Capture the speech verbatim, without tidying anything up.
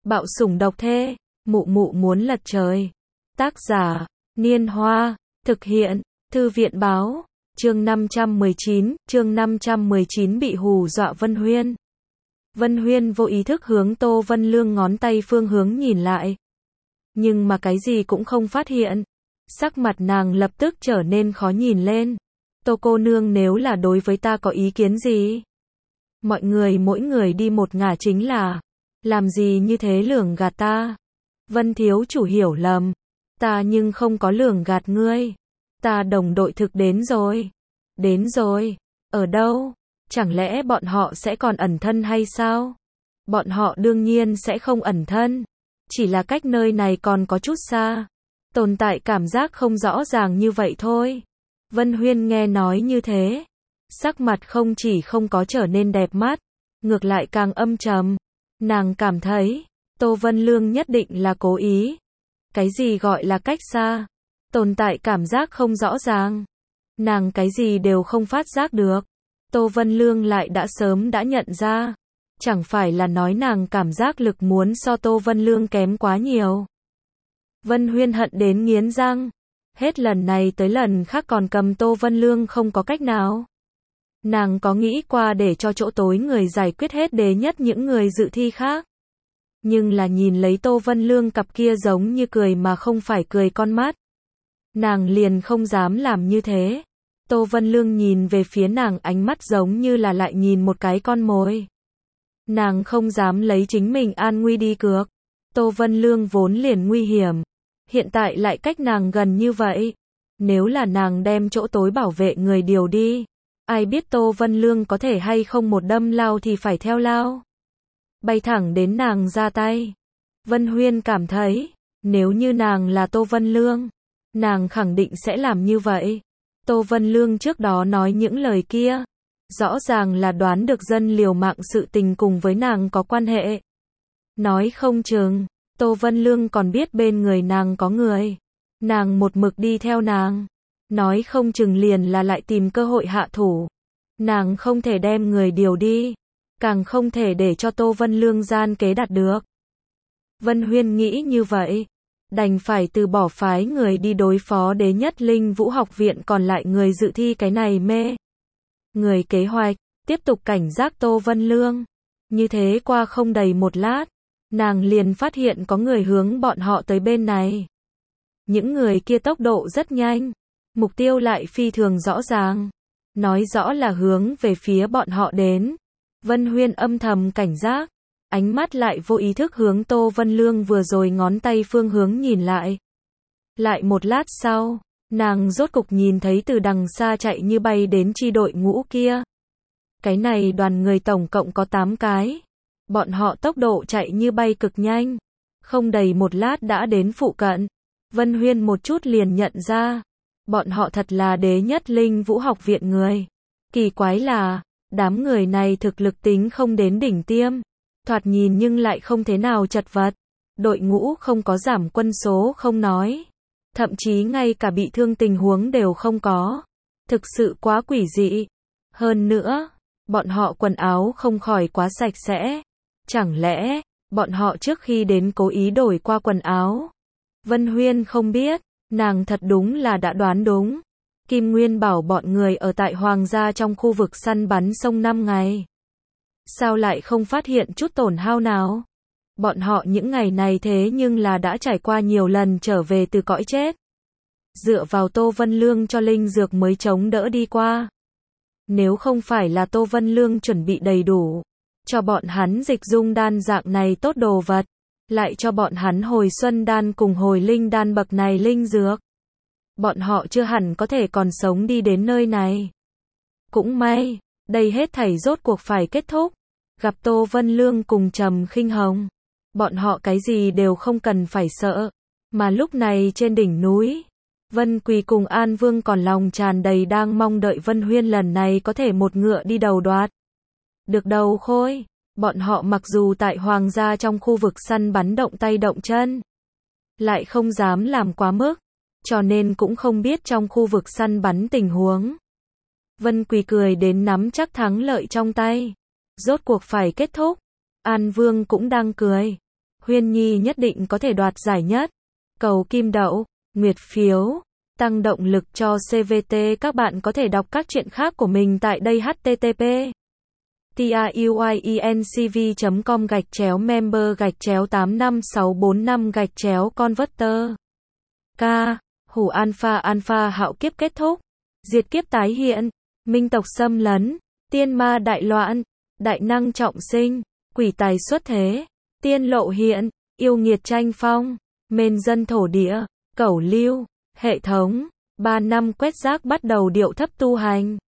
Bạo sủng độc thê, mụ mụ muốn lật trời. Tác giả, Niên Hoa, thực hiện, Thư viện báo, chương năm trăm mười chín, chương năm trăm mười chín bị hù dọa Vân Huyên. Vân Huyên vô ý thức hướng Tô Vân Lương ngón tay phương hướng nhìn lại. Nhưng mà cái gì cũng không phát hiện. Sắc mặt nàng lập tức trở nên khó nhìn lên. Tô cô nương nếu là đối với ta có ý kiến gì? Mọi người mỗi người đi một ngả chính là, làm gì như thế lường gạt ta? Vân thiếu chủ hiểu lầm, ta nhưng không có lường gạt ngươi. Ta đồng đội thực đến rồi. Đến rồi, ở đâu? Chẳng lẽ bọn họ sẽ còn ẩn thân hay sao? Bọn họ đương nhiên sẽ không ẩn thân, chỉ là cách nơi này còn có chút xa. Tồn tại cảm giác không rõ ràng như vậy thôi. Vân Huyên nghe nói như thế, sắc mặt không chỉ không có trở nên đẹp mắt, ngược lại càng âm trầm. Nàng cảm thấy, Tô Vân Lương nhất định là cố ý. Cái gì gọi là cách xa? Tồn tại cảm giác không rõ ràng. Nàng cái gì đều không phát giác được. Tô Vân Lương lại đã sớm đã nhận ra. Chẳng phải là nói nàng cảm giác lực muốn so Tô Vân Lương kém quá nhiều. Vân Huyên hận đến nghiến răng. Hết lần này tới lần khác còn cầm Tô Vân Lương không có cách nào. Nàng có nghĩ qua để cho chỗ tối người giải quyết hết đế nhất những người dự thi khác. Nhưng là nhìn lấy Tô Vân Lương cặp kia giống như cười mà không phải cười con mắt. Nàng liền không dám làm như thế. Tô Vân Lương nhìn về phía nàng ánh mắt giống như là lại nhìn một cái con mồi. Nàng không dám lấy chính mình an nguy đi cược. Tô Vân Lương vốn liền nguy hiểm. Hiện tại lại cách nàng gần như vậy. Nếu là nàng đem chỗ tối bảo vệ người điều đi, ai biết Tô Vân Lương có thể hay không một đâm lao thì phải theo lao. Bay thẳng đến nàng ra tay. Vân Huyên cảm thấy, nếu như nàng là Tô Vân Lương, nàng khẳng định sẽ làm như vậy. Tô Vân Lương trước đó nói những lời kia, rõ ràng là đoán được dân liều mạng sự tình cùng với nàng có quan hệ. Nói không chừng, Tô Vân Lương còn biết bên người nàng có người. Nàng một mực đi theo nàng. Nói không chừng liền là lại tìm cơ hội hạ thủ. Nàng không thể đem người điều đi. Càng không thể để cho Tô Vân Lương gian kế đạt được. Vân Huyên nghĩ như vậy. Đành phải từ bỏ phái người đi đối phó đế nhất Linh Vũ học viện còn lại người dự thi cái này mê. Người kế hoạch, tiếp tục cảnh giác Tô Vân Lương. Như thế qua không đầy một lát, nàng liền phát hiện có người hướng bọn họ tới bên này. Những người kia tốc độ rất nhanh, mục tiêu lại phi thường rõ ràng. Nói rõ là hướng về phía bọn họ đến. Vân Huyên âm thầm cảnh giác, ánh mắt lại vô ý thức hướng Tô Vân Lương vừa rồi ngón tay phương hướng nhìn lại. Lại một lát sau, nàng rốt cục nhìn thấy từ đằng xa chạy như bay đến chi đội ngũ kia. Cái này đoàn người tổng cộng có tám cái. Bọn họ tốc độ chạy như bay cực nhanh. Không đầy một lát đã đến phụ cận. Vân Huyên một chút liền nhận ra. Bọn họ thật là đế nhất Linh Vũ học viện người. Kỳ quái là, đám người này thực lực tính không đến đỉnh tiêm. Thoạt nhìn nhưng lại không thế nào chật vật. Đội ngũ không có giảm quân số không nói. Thậm chí ngay cả bị thương tình huống đều không có. Thực sự quá quỷ dị. Hơn nữa, bọn họ quần áo không khỏi quá sạch sẽ. Chẳng lẽ, bọn họ trước khi đến cố ý đổi qua quần áo? Vân Huyên không biết, nàng thật đúng là đã đoán đúng. Kim Nguyên bảo bọn người ở tại Hoàng gia trong khu vực săn bắn sông năm ngày. Sao lại không phát hiện chút tổn hao nào? Bọn họ những ngày này thế nhưng là đã trải qua nhiều lần trở về từ cõi chết. Dựa vào Tô Vân Lương cho linh dược mới chống đỡ đi qua. Nếu không phải là Tô Vân Lương chuẩn bị đầy đủ, cho bọn hắn dịch dung đan dạng này tốt đồ vật, lại cho bọn hắn hồi xuân đan cùng hồi linh đan bậc này linh dược, bọn họ chưa hẳn có thể còn sống đi đến nơi này. Cũng may, đây hết thảy rốt cuộc phải kết thúc. Gặp Tô Vân Lương cùng Trầm Khinh Hồng, bọn họ cái gì đều không cần phải sợ. Mà lúc này trên đỉnh núi, Vân Quỳ cùng An Vương còn lòng tràn đầy đang mong đợi Vân Huyên lần này có thể một ngựa đi đầu đoạt được đầu khôi. Bọn họ mặc dù tại Hoàng gia trong khu vực săn bắn động tay động chân, lại không dám làm quá mức, cho nên cũng không biết trong khu vực săn bắn tình huống. Vân Quỳ cười đến nắm chắc thắng lợi trong tay. Rốt cuộc phải kết thúc. An Vương cũng đang cười. Huyên Nhi nhất định có thể đoạt giải nhất. Cầu kim đậu, nguyệt phiếu, tăng động lực cho xê vê tê. Các bạn có thể đọc các truyện khác của mình tại đây h t t p truyencv chấm com gạch chéo member gạch chéo tám năm sáu bốn năm gạch chéo converter. K. Hủ alpha alpha hạo kiếp kết thúc. Diệt kiếp tái hiện. Minh tộc xâm lấn. Tiên ma đại loạn. Đại năng trọng sinh. Quỷ tài xuất thế. Tiên lộ hiện. Yêu nghiệt tranh phong. Mên dân thổ địa. Cẩu lưu. Hệ thống. Ba năm quét rác bắt đầu điệu thấp tu hành.